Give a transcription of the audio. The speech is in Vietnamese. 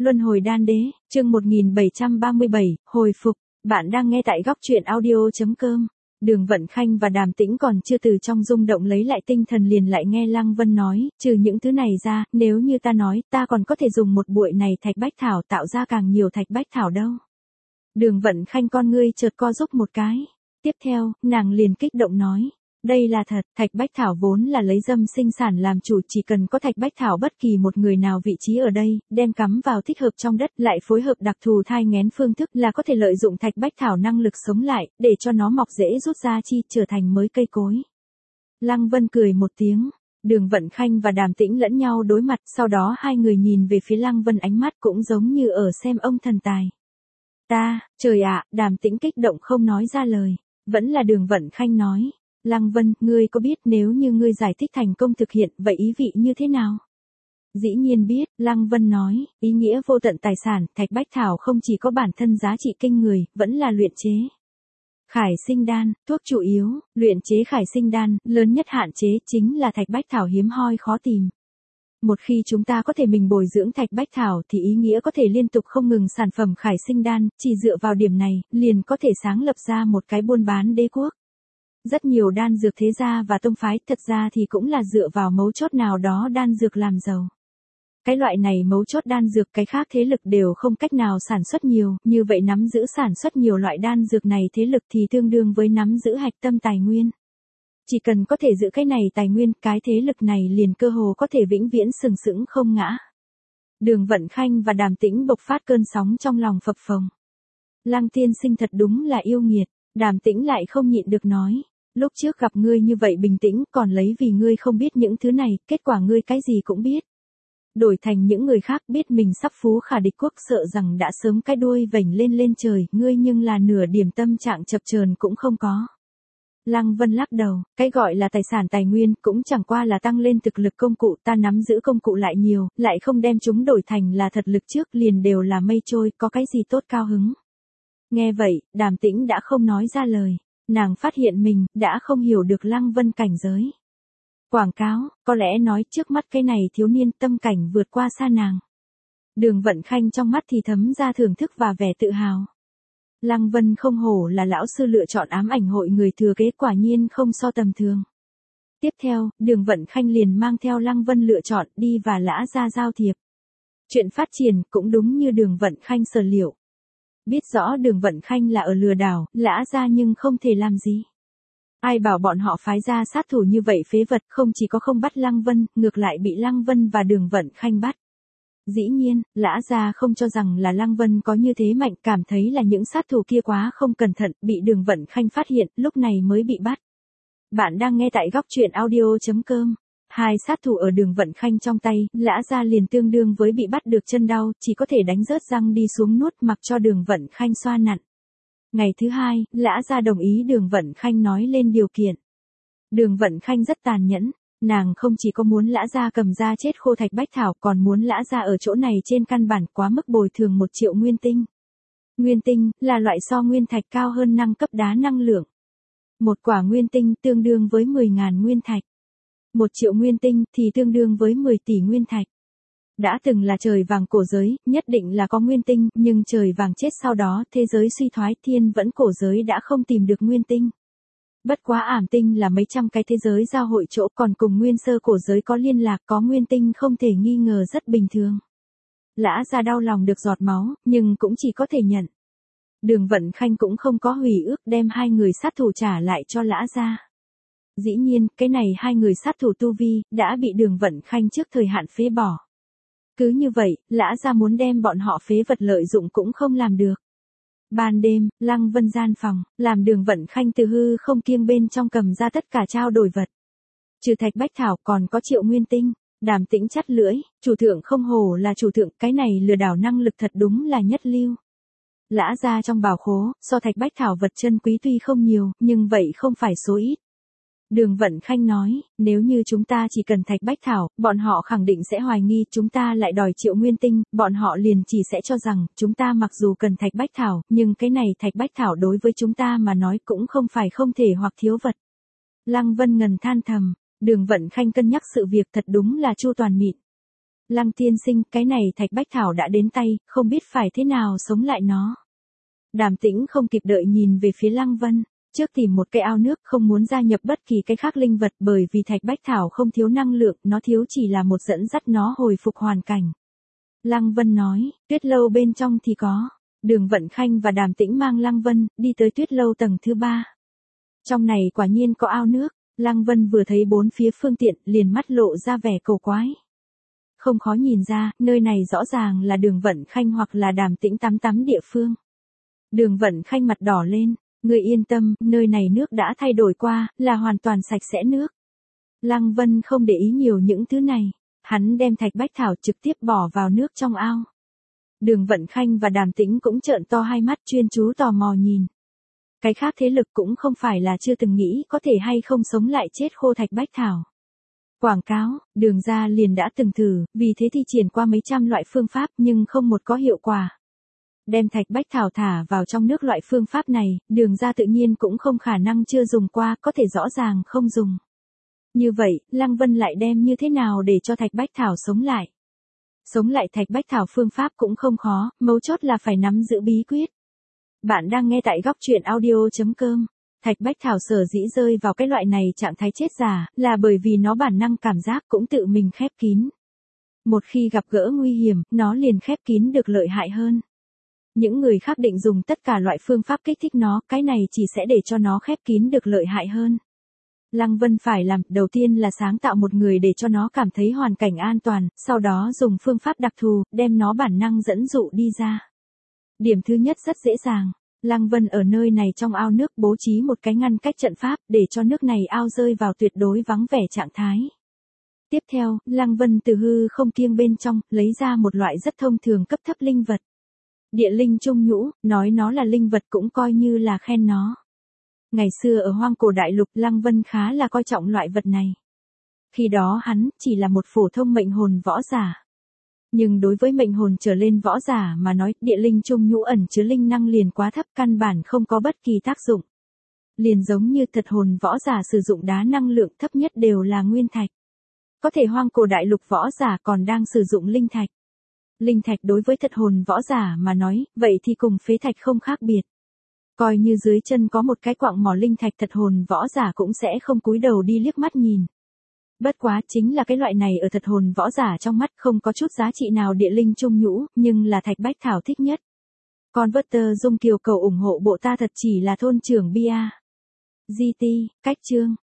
Luân hồi đan đế, chương 1737, hồi phục. Bạn đang nghe tại góc truyện audio.com. Đường Vận Khanh và Đàm Tĩnh còn chưa từ trong rung động lấy lại tinh thần liền lại nghe Lăng Vân nói, trừ những thứ này ra, nếu như ta nói, ta còn có thể dùng một bụi này thạch bách thảo tạo ra càng nhiều thạch bách thảo đâu. Đường Vận Khanh con ngươi chợt co rúm một cái. Tiếp theo, nàng liền kích động nói. Đây là thật, thạch bách thảo vốn là lấy dâm sinh sản làm chủ, chỉ cần có thạch bách thảo bất kỳ một người nào vị trí ở đây, đem cắm vào thích hợp trong đất, lại phối hợp đặc thù thai nghén phương thức là có thể lợi dụng thạch bách thảo năng lực sống lại, để cho nó mọc rễ rút ra chi, trở thành mới cây cối. Lăng Vân cười một tiếng, Đường Vận Khanh và Đàm Tĩnh lẫn nhau đối mặt, sau đó hai người nhìn về phía Lăng Vân ánh mắt cũng giống như ở xem ông thần tài. Trời ạ, Đàm Tĩnh kích động không nói ra lời, vẫn là Đường Vận Khanh nói. Lăng Vân, ngươi có biết nếu như ngươi giải thích thành công thực hiện, vậy ý vị như thế nào? Dĩ nhiên biết, Lăng Vân nói, ý nghĩa vô tận tài sản, thạch bách thảo không chỉ có bản thân giá trị kinh người, vẫn là luyện chế. Khải sinh đan, thuốc chủ yếu, luyện chế khải sinh đan, lớn nhất hạn chế chính là thạch bách thảo hiếm hoi khó tìm. Một khi chúng ta có thể mình bồi dưỡng thạch bách thảo thì ý nghĩa có thể liên tục không ngừng sản phẩm khải sinh đan, chỉ dựa vào điểm này, liền có thể sáng lập ra một cái buôn bán đế quốc. Rất nhiều đan dược thế gia và tông phái thật ra thì cũng là dựa vào mấu chốt nào đó đan dược làm giàu. Cái loại này mấu chốt đan dược cái khác thế lực đều không cách nào sản xuất nhiều, như vậy nắm giữ sản xuất nhiều loại đan dược này thế lực thì tương đương với nắm giữ hạch tâm tài nguyên. Chỉ cần có thể giữ cái này tài nguyên, cái thế lực này liền cơ hồ có thể vĩnh viễn sừng sững không ngã. Đường Vận Khanh và Đàm Tĩnh bộc phát cơn sóng trong lòng phập phồng. Lăng tiên sinh thật đúng là yêu nghiệt, Đàm Tĩnh lại không nhịn được nói. Lúc trước gặp ngươi như vậy bình tĩnh, còn lấy vì ngươi không biết những thứ này, kết quả ngươi cái gì cũng biết. Đổi thành những người khác biết mình sắp phú khả địch quốc sợ rằng đã sớm cái đuôi vểnh lên trời, ngươi nhưng là nửa điểm tâm trạng chập chờn cũng không có. Lăng Vân lắc đầu, cái gọi là tài sản tài nguyên cũng chẳng qua là tăng lên thực lực công cụ, ta nắm giữ công cụ lại nhiều, lại không đem chúng đổi thành là thật lực trước liền đều là mây trôi, có cái gì tốt cao hứng. Nghe vậy, Đàm Tĩnh đã không nói ra lời. Nàng phát hiện mình đã không hiểu được Lăng Vân cảnh giới. Quảng cáo, có lẽ nói trước mắt cái này thiếu niên tâm cảnh vượt qua xa nàng. Đường Vận Khanh trong mắt thì thấm ra thưởng thức và vẻ tự hào. Lăng Vân không hổ là lão sư lựa chọn ám ảnh hội người thừa kế, quả nhiên không so tầm thường. Tiếp theo, Đường Vận Khanh liền mang theo Lăng Vân lựa chọn đi và Lã Gia giao thiệp. Chuyện phát triển cũng đúng như Đường Vận Khanh sở liệu. Biết rõ Đường Vận Khanh là ở lừa đảo, Lã Gia nhưng không thể làm gì. Ai bảo bọn họ phái ra sát thủ như vậy phế vật, không chỉ có không bắt Lăng Vân, ngược lại bị Lăng Vân và Đường Vận Khanh bắt. Dĩ nhiên, Lã Gia không cho rằng là Lăng Vân có như thế mạnh, cảm thấy là những sát thủ kia quá không cẩn thận, bị Đường Vận Khanh phát hiện, lúc này mới bị bắt. Bạn đang nghe tại góc truyện audio.com. Hai sát thủ ở Đường Vận Khanh trong tay, Lã Gia liền tương đương với bị bắt được chân đau, chỉ có thể đánh rớt răng đi xuống nuốt mặc cho Đường Vận Khanh xoa nặn. Ngày thứ hai, Lã Gia đồng ý Đường Vận Khanh nói lên điều kiện. Đường Vận Khanh rất tàn nhẫn, nàng không chỉ có muốn Lã Gia cầm ra chết khô thạch bách thảo, còn muốn Lã Gia ở chỗ này trên căn bản quá mức bồi thường 1 triệu nguyên tinh. Nguyên tinh là loại so nguyên thạch cao hơn năng cấp đá năng lượng. Một quả nguyên tinh tương đương với 10.000 nguyên thạch. 1 triệu nguyên tinh thì tương đương với 10 tỷ nguyên thạch. Đã từng là trời vàng cổ giới, nhất định là có nguyên tinh, nhưng trời vàng chết sau đó, thế giới suy thoái, thiên vẫn cổ giới đã không tìm được nguyên tinh. Bất quá ảm tinh là mấy trăm cái thế giới giao hội chỗ, còn cùng nguyên sơ cổ giới có liên lạc, có nguyên tinh không thể nghi ngờ rất bình thường. Lã Gia đau lòng được giọt máu, nhưng cũng chỉ có thể nhận. Đường Vận Khanh cũng không có hủy ước đem hai người sát thủ trả lại cho Lã Gia. Dĩ nhiên, cái này hai người sát thủ tu vi, đã bị Đường Vận Khanh trước thời hạn phế bỏ. Cứ như vậy, Lã Gia muốn đem bọn họ phế vật lợi dụng cũng không làm được. Ban đêm, Lăng Vân gian phòng, làm Đường Vận Khanh từ hư không kiêng bên trong cầm ra tất cả trao đổi vật. Trừ thạch bách thảo còn có triệu nguyên tinh. Đàm Tĩnh chắt lưỡi, chủ thượng không hổ là chủ thượng, cái này lừa đảo năng lực thật đúng là nhất lưu. Lã Gia trong bảo khố, so thạch bách thảo vật chân quý tuy không nhiều, nhưng vậy không phải số ít. Đường Vận Khanh nói, nếu như chúng ta chỉ cần thạch bách thảo, bọn họ khẳng định sẽ hoài nghi, chúng ta lại đòi triệu nguyên tinh, bọn họ liền chỉ sẽ cho rằng, chúng ta mặc dù cần thạch bách thảo, nhưng cái này thạch bách thảo đối với chúng ta mà nói cũng không phải không thể hoặc thiếu vật. Lăng Vân ngần than thầm, Đường Vận Khanh cân nhắc sự việc thật đúng là chu toàn mịn. Lăng tiên sinh, cái này thạch bách thảo đã đến tay, không biết phải thế nào sống lại nó. Đàm Tĩnh không kịp đợi nhìn về phía Lăng Vân, trước tìm một cái ao nước, không muốn gia nhập bất kỳ cái khác linh vật, bởi vì thạch bách thảo không thiếu năng lượng, nó thiếu chỉ là một dẫn dắt nó hồi phục hoàn cảnh. Lăng Vân nói, tuyết lâu bên trong thì có. Đường Vận Khanh và Đàm Tĩnh mang Lăng Vân đi tới tuyết lâu tầng thứ 3. Trong này quả nhiên có ao nước. Lăng Vân vừa thấy bốn phía phương tiện, liền mắt lộ ra vẻ cầu quái. Không khó nhìn ra, nơi này rõ ràng là Đường Vận Khanh hoặc là Đàm Tĩnh tắm địa phương. Đường Vận Khanh mặt đỏ lên, người yên tâm, nơi này nước đã thay đổi qua, là hoàn toàn sạch sẽ nước. Lăng Vân không để ý nhiều những thứ này, hắn đem thạch bách thảo trực tiếp bỏ vào nước trong ao. Đường Vận Khanh và Đàm Tĩnh cũng trợn to hai mắt chuyên chú tò mò nhìn. Cái khác thế lực cũng không phải là chưa từng nghĩ có thể hay không sống lại chết khô thạch bách thảo. Quảng cáo, Đường gia liền đã từng thử, vì thế thi triển qua mấy trăm loại phương pháp nhưng không một có hiệu quả. Đem thạch bách thảo thả vào trong nước, loại phương pháp này, Đường gia tự nhiên cũng không khả năng chưa dùng qua, có thể rõ ràng không dùng. Như vậy, Lăng Vân lại đem như thế nào để cho thạch bách thảo sống lại? Sống lại thạch bách thảo phương pháp cũng không khó, mấu chốt là phải nắm giữ bí quyết. Bạn đang nghe tại góc truyện audio.com. Thạch bách thảo sở dĩ rơi vào cái loại này trạng thái chết giả, là bởi vì nó bản năng cảm giác cũng tự mình khép kín. Một khi gặp gỡ nguy hiểm, nó liền khép kín được lợi hại hơn. Những người khác định dùng tất cả loại phương pháp kích thích nó, cái này chỉ sẽ để cho nó khép kín được lợi hại hơn. Lăng Vân phải làm, đầu tiên là sáng tạo một người để cho nó cảm thấy hoàn cảnh an toàn, sau đó dùng phương pháp đặc thù, đem nó bản năng dẫn dụ đi ra. Điểm thứ nhất rất dễ dàng. Lăng Vân ở nơi này trong ao nước bố trí một cái ngăn cách trận pháp, để cho nước này ao rơi vào tuyệt đối vắng vẻ trạng thái. Tiếp theo, Lăng Vân từ hư không kiêng bên trong, lấy ra một loại rất thông thường cấp thấp linh vật. Địa linh trung nhũ, nói nó là linh vật cũng coi như là khen nó. Ngày xưa ở hoang cổ đại lục, Lăng Vân khá là coi trọng loại vật này. Khi đó hắn, chỉ là một phổ thông mệnh hồn võ giả. Nhưng đối với mệnh hồn trở lên võ giả mà nói, địa linh trung nhũ ẩn chứa linh năng liền quá thấp, căn bản không có bất kỳ tác dụng. Liền giống như thật hồn võ giả sử dụng đá năng lượng thấp nhất đều là nguyên thạch. Có thể hoang cổ đại lục võ giả còn đang sử dụng linh thạch. Linh thạch đối với thật hồn võ giả mà nói, vậy thì cùng phế thạch không khác biệt. Coi như dưới chân có một cái quặng mỏ linh thạch, thật hồn võ giả cũng sẽ không cúi đầu đi liếc mắt nhìn. Bất quá chính là cái loại này ở thật hồn võ giả trong mắt không có chút giá trị nào địa linh trung nhũ, nhưng là thạch bách thảo thích nhất. Converter Dung Kiều cầu ủng hộ bộ ta thật chỉ là thôn trưởng Bia. GT, cách chương.